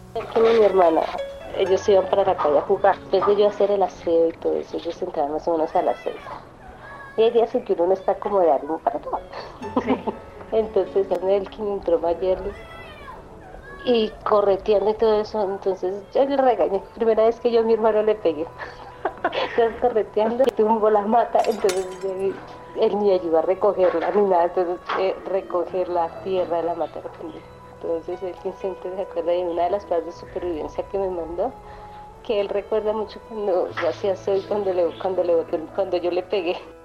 Él con mi hermana, ellos iban para la calle a jugar. Después de yo hacer el aseo y todo eso, ellos entraban más o menos a las 6. Y hay días en que uno no está como de ánimo para todo. Sí. Entonces, el que entró ayer y correteando y todo eso, entonces yo le regañé. Primera vez que yo a mi hermano le pegué. Entonces correteando, tumbó la mata, entonces él ni ayudó a recogerla ni nada, entonces recoger la tierra de la mata. Entonces él siempre se acuerda de una de las pruebas de supervivencia que me mandó, que él recuerda mucho cuando yo hacía eso y cuando yo le pegué.